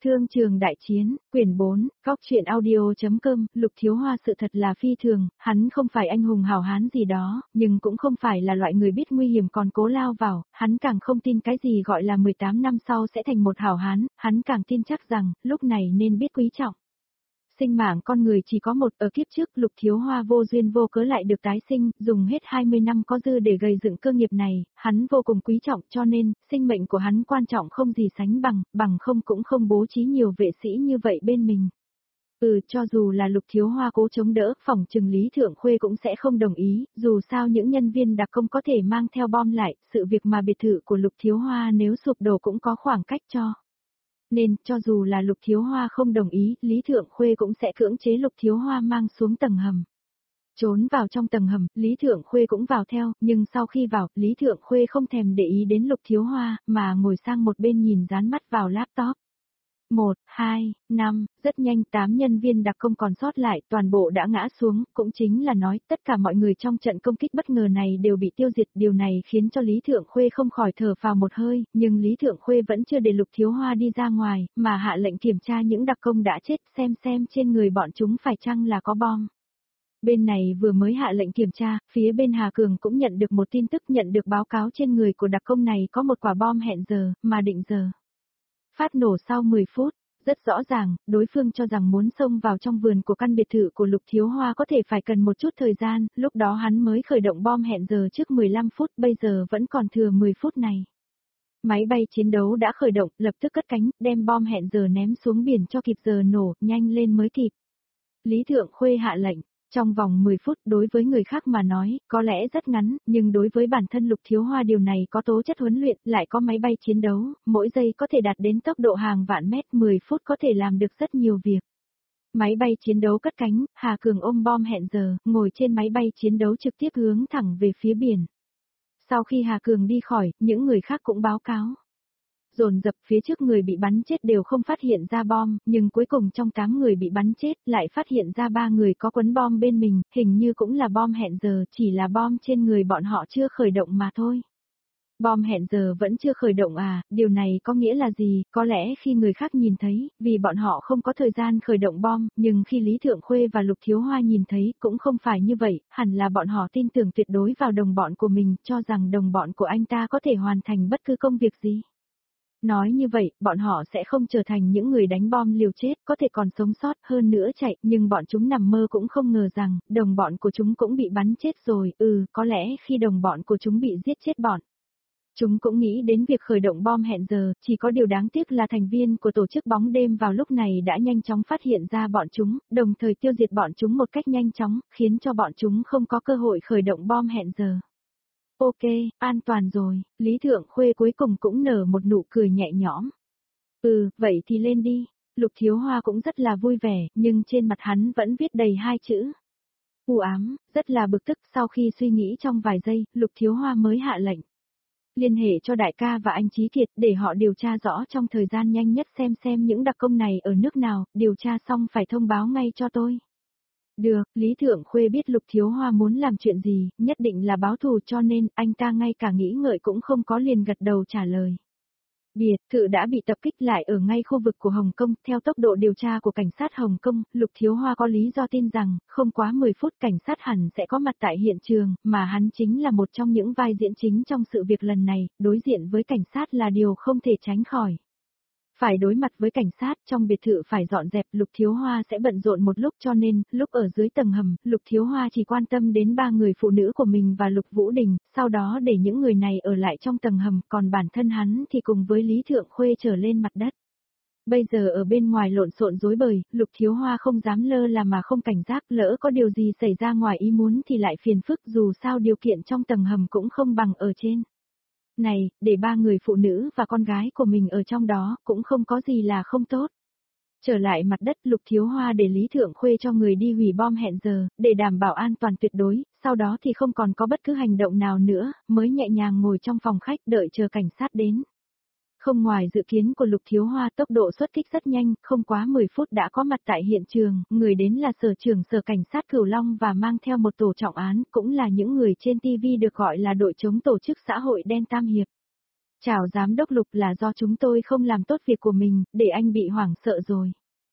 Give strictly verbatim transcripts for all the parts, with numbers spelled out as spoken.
Thương trường đại chiến, quyển bốn, góc truyện audio.com, Lục Thiếu Hoa sự thật là phi thường, hắn không phải anh hùng hảo hán gì đó, nhưng cũng không phải là loại người biết nguy hiểm còn cố lao vào, hắn càng không tin cái gì gọi là mười tám năm sau sẽ thành một hảo hán, hắn càng tin chắc rằng, lúc này nên biết quý trọng. Sinh mạng con người chỉ có một, ở kiếp trước Lục Thiếu Hoa vô duyên vô cớ lại được tái sinh, dùng hết hai mươi năm có dư để gây dựng cơ nghiệp này, hắn vô cùng quý trọng cho nên, sinh mệnh của hắn quan trọng không gì sánh bằng, bằng không cũng không bố trí nhiều vệ sĩ như vậy bên mình. Ừ, cho dù là Lục Thiếu Hoa cố chống đỡ, phỏng chừng Lý Thượng Khuê cũng sẽ không đồng ý, dù sao những nhân viên đặc công có thể mang theo bom lại, sự việc mà biệt thự của Lục Thiếu Hoa nếu sụp đổ cũng có khoảng cách cho. Nên, cho dù là Lục Thiếu Hoa không đồng ý, Lý Thượng Khuê cũng sẽ cưỡng chế Lục Thiếu Hoa mang xuống tầng hầm. Trốn vào trong tầng hầm, Lý Thượng Khuê cũng vào theo, nhưng sau khi vào, Lý Thượng Khuê không thèm để ý đến Lục Thiếu Hoa, mà ngồi sang một bên nhìn dán mắt vào laptop. Một, hai, năm, rất nhanh tám nhân viên đặc công còn sót lại, toàn bộ đã ngã xuống, cũng chính là nói tất cả mọi người trong trận công kích bất ngờ này đều bị tiêu diệt, điều này khiến cho Lý Thượng Khuê không khỏi thở phào một hơi, nhưng Lý Thượng Khuê vẫn chưa để Lục Thiếu Hoa đi ra ngoài, mà hạ lệnh kiểm tra những đặc công đã chết xem xem trên người bọn chúng phải chăng là có bom. Bên này vừa mới hạ lệnh kiểm tra, phía bên Hà Cường cũng nhận được một tin tức nhận được báo cáo trên người của đặc công này có một quả bom hẹn giờ, mà định giờ. Phát nổ sau mười phút, rất rõ ràng, đối phương cho rằng muốn xông vào trong vườn của căn biệt thự của Lục Thiếu Hoa có thể phải cần một chút thời gian, lúc đó hắn mới khởi động bom hẹn giờ trước mười lăm phút, bây giờ vẫn còn thừa mười phút này. Máy bay chiến đấu đã khởi động, lập tức cất cánh, đem bom hẹn giờ ném xuống biển cho kịp giờ nổ, nhanh lên mới kịp. Lý Thượng Khuê hạ lệnh. Trong vòng mười phút đối với người khác mà nói, có lẽ rất ngắn, nhưng đối với bản thân Lục Thiếu Hoa điều này có tố chất huấn luyện, lại có máy bay chiến đấu, mỗi giây có thể đạt đến tốc độ hàng vạn mét, mười phút có thể làm được rất nhiều việc. Máy bay chiến đấu cất cánh, Hà Cường ôm bom hẹn giờ, ngồi trên máy bay chiến đấu trực tiếp hướng thẳng về phía biển. Sau khi Hà Cường đi khỏi, những người khác cũng báo cáo. Dồn dập phía trước người bị bắn chết đều không phát hiện ra bom, nhưng cuối cùng trong tám người bị bắn chết lại phát hiện ra ba người có quấn bom bên mình, hình như cũng là bom hẹn giờ, chỉ là bom trên người bọn họ chưa khởi động mà thôi. Bom hẹn giờ vẫn chưa khởi động à, điều này có nghĩa là gì, có lẽ khi người khác nhìn thấy, vì bọn họ không có thời gian khởi động bom, nhưng khi Lý Thượng Khuê và Lục Thiếu Hoa nhìn thấy, cũng không phải như vậy, hẳn là bọn họ tin tưởng tuyệt đối vào đồng bọn của mình, cho rằng đồng bọn của anh ta có thể hoàn thành bất cứ công việc gì. Nói như vậy, bọn họ sẽ không trở thành những người đánh bom liều chết, có thể còn sống sót hơn nữa chạy, nhưng bọn chúng nằm mơ cũng không ngờ rằng, đồng bọn của chúng cũng bị bắn chết rồi, ừ, có lẽ khi đồng bọn của chúng bị giết chết bọn. Chúng cũng nghĩ đến việc khởi động bom hẹn giờ, chỉ có điều đáng tiếc là thành viên của tổ chức bóng đêm vào lúc này đã nhanh chóng phát hiện ra bọn chúng, đồng thời tiêu diệt bọn chúng một cách nhanh chóng, khiến cho bọn chúng không có cơ hội khởi động bom hẹn giờ. Ok, an toàn rồi, Lý Thượng Khuê cuối cùng cũng nở một nụ cười nhẹ nhõm. Ừ, vậy thì lên đi. Lục Thiếu Hoa cũng rất là vui vẻ, nhưng trên mặt hắn vẫn viết đầy hai chữ. U ám, rất là bực tức, sau khi suy nghĩ trong vài giây, Lục Thiếu Hoa mới hạ lệnh. Liên hệ cho đại ca và anh Chí Kiệt để họ điều tra rõ trong thời gian nhanh nhất xem xem những đặc công này ở nước nào, điều tra xong phải thông báo ngay cho tôi. Được, Lý Thượng Khuê biết Lục Thiếu Hoa muốn làm chuyện gì, nhất định là báo thù cho nên anh ta ngay cả nghĩ ngợi cũng không có liền gật đầu trả lời. Biệt thự đã bị tập kích lại ở ngay khu vực của Hồng Kông, theo tốc độ điều tra của cảnh sát Hồng Kông, Lục Thiếu Hoa có lý do tin rằng, không quá mười phút cảnh sát hẳn sẽ có mặt tại hiện trường, mà hắn chính là một trong những vai diễn chính trong sự việc lần này, đối diện với cảnh sát là điều không thể tránh khỏi. Phải đối mặt với cảnh sát, trong biệt thự phải dọn dẹp, Lục Thiếu Hoa sẽ bận rộn một lúc cho nên, lúc ở dưới tầng hầm, Lục Thiếu Hoa chỉ quan tâm đến ba người phụ nữ của mình và Lục Vũ Đình, sau đó để những người này ở lại trong tầng hầm, còn bản thân hắn thì cùng với Lý Thượng Khuê trở lên mặt đất. Bây giờ ở bên ngoài lộn xộn rối bời, Lục Thiếu Hoa không dám lơ là mà không cảnh giác, lỡ có điều gì xảy ra ngoài ý muốn thì lại phiền phức, dù sao điều kiện trong tầng hầm cũng không bằng ở trên. Này, để ba người phụ nữ và con gái của mình ở trong đó, cũng không có gì là không tốt. Trở lại mặt đất, Lục Thiếu Hoa để Lý Thượng Khuê cho người đi hủy bom hẹn giờ, để đảm bảo an toàn tuyệt đối, sau đó thì không còn có bất cứ hành động nào nữa, mới nhẹ nhàng ngồi trong phòng khách đợi chờ cảnh sát đến. Không ngoài dự kiến của Lục Thiếu Hoa, tốc độ xuất kích rất nhanh, không quá mười phút đã có mặt tại hiện trường, người đến là sở trưởng sở cảnh sát Cửu Long và mang theo một tổ trọng án, cũng là những người trên ti vi được gọi là đội chống tổ chức xã hội đen Tam Hiệp. Chào giám đốc Lục, là do chúng tôi không làm tốt việc của mình, để anh bị hoảng sợ rồi.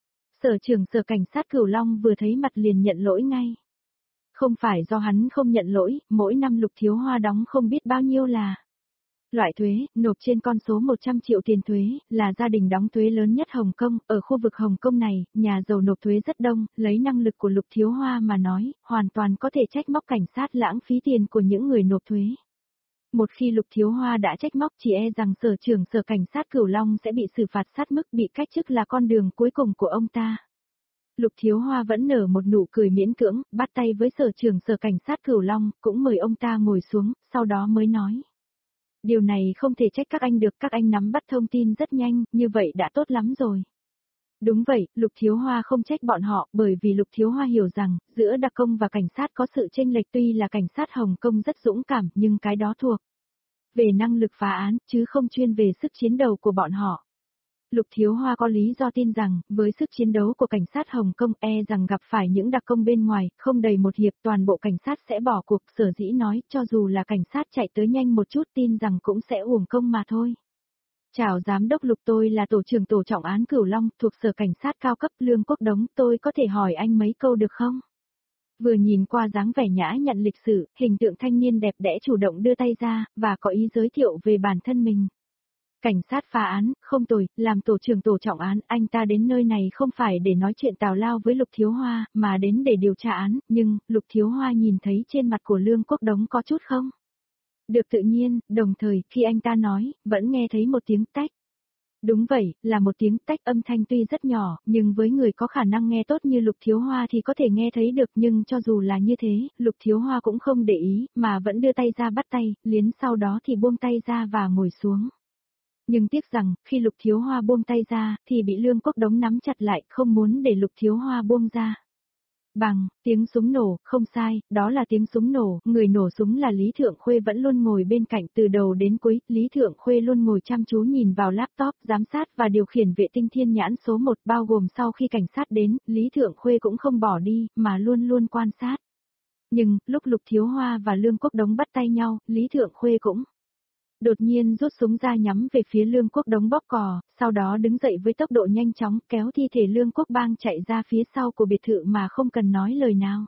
Sở trưởng sở cảnh sát Cửu Long vừa thấy mặt liền nhận lỗi ngay. Không phải do hắn không nhận lỗi, mỗi năm Lục Thiếu Hoa đóng không biết bao nhiêu là loại thuế, nộp trên con số một trăm triệu tiền thuế, là gia đình đóng thuế lớn nhất Hồng Kông. Ở khu vực Hồng Kông này, nhà giàu nộp thuế rất đông, lấy năng lực của Lục Thiếu Hoa mà nói, hoàn toàn có thể trách móc cảnh sát lãng phí tiền của những người nộp thuế. Một khi Lục Thiếu Hoa đã trách móc, chỉ e rằng sở trưởng sở cảnh sát Cửu Long sẽ bị xử phạt sát mức, bị cách chức là con đường cuối cùng của ông ta. Lục Thiếu Hoa vẫn nở một nụ cười miễn cưỡng, bắt tay với sở trưởng sở cảnh sát Cửu Long, cũng mời ông ta ngồi xuống, sau đó mới nói. Điều này không thể trách các anh được, các anh nắm bắt thông tin rất nhanh, như vậy đã tốt lắm rồi. Đúng vậy, Lục Thiếu Hoa không trách bọn họ, bởi vì Lục Thiếu Hoa hiểu rằng, giữa đặc công và cảnh sát có sự chênh lệch, tuy là cảnh sát Hồng Kông rất dũng cảm, nhưng cái đó thuộc về năng lực phá án, chứ không chuyên về sức chiến đấu của bọn họ. Lục Thiếu Hoa có lý do tin rằng, với sức chiến đấu của cảnh sát Hồng Kông, e rằng gặp phải những đặc công bên ngoài, không đầy một hiệp toàn bộ cảnh sát sẽ bỏ cuộc. Sở dĩ nói, cho dù là cảnh sát chạy tới nhanh một chút, tin rằng cũng sẽ uổng công mà thôi. Chào giám đốc Lục, tôi là tổ trưởng tổ trọng án Cửu Long, thuộc sở cảnh sát cao cấp Lương Quốc Đống, tôi có thể hỏi anh mấy câu được không? Vừa nhìn qua dáng vẻ nhã nhặn lịch sự, hình tượng thanh niên đẹp đẽ chủ động đưa tay ra, và có ý giới thiệu về bản thân mình. Cảnh sát phá án, không tồi, làm tổ trưởng tổ trọng án, anh ta đến nơi này không phải để nói chuyện tào lao với Lục Thiếu Hoa, mà đến để điều tra án, nhưng, Lục Thiếu Hoa nhìn thấy trên mặt của Lương Quốc Đống có chút không được tự nhiên, đồng thời, khi anh ta nói, vẫn nghe thấy một tiếng tách. Đúng vậy, là một tiếng tách, âm thanh tuy rất nhỏ, nhưng với người có khả năng nghe tốt như Lục Thiếu Hoa thì có thể nghe thấy được, nhưng cho dù là như thế, Lục Thiếu Hoa cũng không để ý, mà vẫn đưa tay ra bắt tay, liến sau đó thì buông tay ra và ngồi xuống. Nhưng tiếc rằng, khi Lục Thiếu Hoa buông tay ra, thì bị Lương Quốc Đống nắm chặt lại, không muốn để Lục Thiếu Hoa buông ra. Bằng, tiếng súng nổ, không sai, đó là tiếng súng nổ, người nổ súng là Lý Thượng Khuê vẫn luôn ngồi bên cạnh từ đầu đến cuối, Lý Thượng Khuê luôn ngồi chăm chú nhìn vào laptop, giám sát và điều khiển vệ tinh thiên nhãn số một, bao gồm sau khi cảnh sát đến, Lý Thượng Khuê cũng không bỏ đi, mà luôn luôn quan sát. Nhưng, lúc Lục Thiếu Hoa và Lương Quốc Đống bắt tay nhau, Lý Thượng Khuê cũng đột nhiên rút súng ra nhắm về phía Lương Quốc Đống bóp cò, sau đó đứng dậy với tốc độ nhanh chóng kéo thi thể Lương Quốc Bang chạy ra phía sau của biệt thự mà không cần nói lời nào.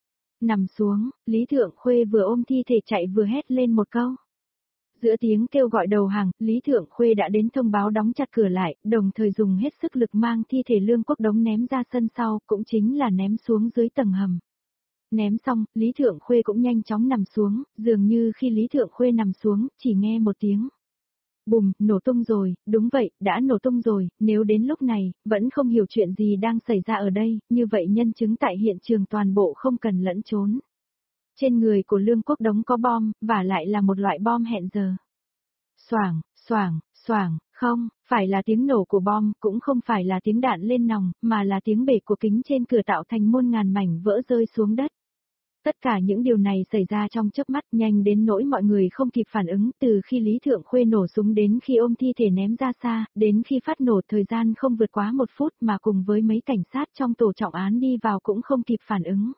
Nằm xuống, Lý Thượng Khuê vừa ôm thi thể chạy vừa hét lên một câu. Giữa tiếng kêu gọi đầu hàng, Lý Thượng Khuê đã đến thông báo đóng chặt cửa lại, đồng thời dùng hết sức lực mang thi thể Lương Quốc Đống ném ra sân sau, cũng chính là ném xuống dưới tầng hầm. Ném xong, Lý Thượng Khuê cũng nhanh chóng nằm xuống, dường như khi Lý Thượng Khuê nằm xuống, chỉ nghe một tiếng. Bùm, nổ tung rồi, đúng vậy, đã nổ tung rồi, nếu đến lúc này, vẫn không hiểu chuyện gì đang xảy ra ở đây, như vậy nhân chứng tại hiện trường toàn bộ không cần lẫn trốn. Trên người của Lương Quốc Đống có bom, và lại là một loại bom hẹn giờ. Xoảng, xoảng, xoảng, không, phải là tiếng nổ của bom, cũng không phải là tiếng đạn lên nòng, mà là tiếng bể của kính trên cửa tạo thành muôn ngàn mảnh vỡ rơi xuống đất. Tất cả những điều này xảy ra trong chớp mắt, nhanh đến nỗi mọi người không kịp phản ứng, từ khi Lý Thượng Khuê nổ súng đến khi ôm thi thể ném ra xa, đến khi phát nổ thời gian không vượt quá một phút, mà cùng với mấy cảnh sát trong tổ trọng án đi vào cũng không kịp phản ứng.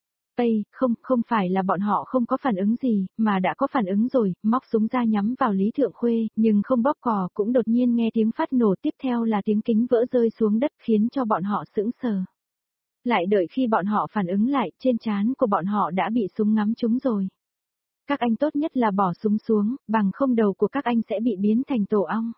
Ây, không, không phải là bọn họ không có phản ứng gì, mà đã có phản ứng rồi, móc súng ra nhắm vào Lý Thượng Khuê, nhưng không bóp cò, cũng đột nhiên nghe tiếng phát nổ, tiếp theo là tiếng kính vỡ rơi xuống đất khiến cho bọn họ sững sờ. Lại đợi khi bọn họ phản ứng lại, trên trán của bọn họ đã bị súng ngắm trúng rồi. Các anh tốt nhất là bỏ súng xuống, bằng không đầu của các anh sẽ bị biến thành tổ ong.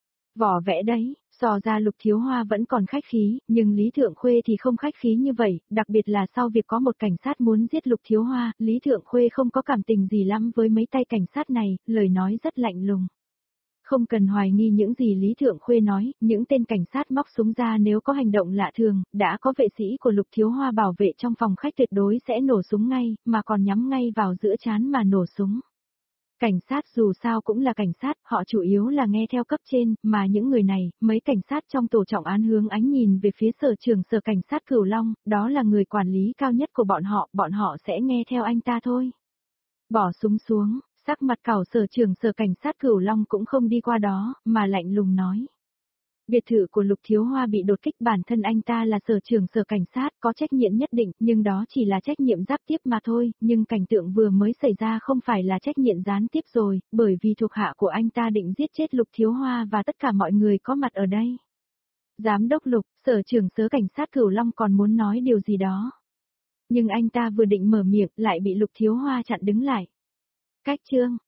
Vỏ vẽ đấy, so ra Lục Thiếu Hoa vẫn còn khách khí, nhưng Lý Thượng Khuê thì không khách khí như vậy, đặc biệt là sau việc có một cảnh sát muốn giết Lục Thiếu Hoa, Lý Thượng Khuê không có cảm tình gì lắm với mấy tay cảnh sát này, lời nói rất lạnh lùng. Không cần hoài nghi những gì Lý Thượng Khuê nói, những tên cảnh sát móc súng ra nếu có hành động lạ thường, đã có vệ sĩ của Lục Thiếu Hoa bảo vệ trong phòng khách tuyệt đối sẽ nổ súng ngay, mà còn nhắm ngay vào giữa trán mà nổ súng. Cảnh sát dù sao cũng là cảnh sát, họ chủ yếu là nghe theo cấp trên, mà những người này, mấy cảnh sát trong tổ trọng án hướng ánh nhìn về phía sở trưởng sở cảnh sát Cửu Long, đó là người quản lý cao nhất của bọn họ, bọn họ sẽ nghe theo anh ta thôi. Bỏ súng xuống. Sắc mặt cào sở trưởng sở cảnh sát Cửu Long cũng không đi qua đó, mà lạnh lùng nói. Biệt thự của Lục Thiếu Hoa bị đột kích, bản thân anh ta là sở trưởng sở cảnh sát, có trách nhiệm nhất định, nhưng đó chỉ là trách nhiệm giáp tiếp mà thôi, nhưng cảnh tượng vừa mới xảy ra không phải là trách nhiệm gián tiếp rồi, bởi vì thuộc hạ của anh ta định giết chết Lục Thiếu Hoa và tất cả mọi người có mặt ở đây. Giám đốc Lục, sở trưởng sở cảnh sát Cửu Long còn muốn nói điều gì đó. Nhưng anh ta vừa định mở miệng lại bị Lục Thiếu Hoa chặn đứng lại. Cách chương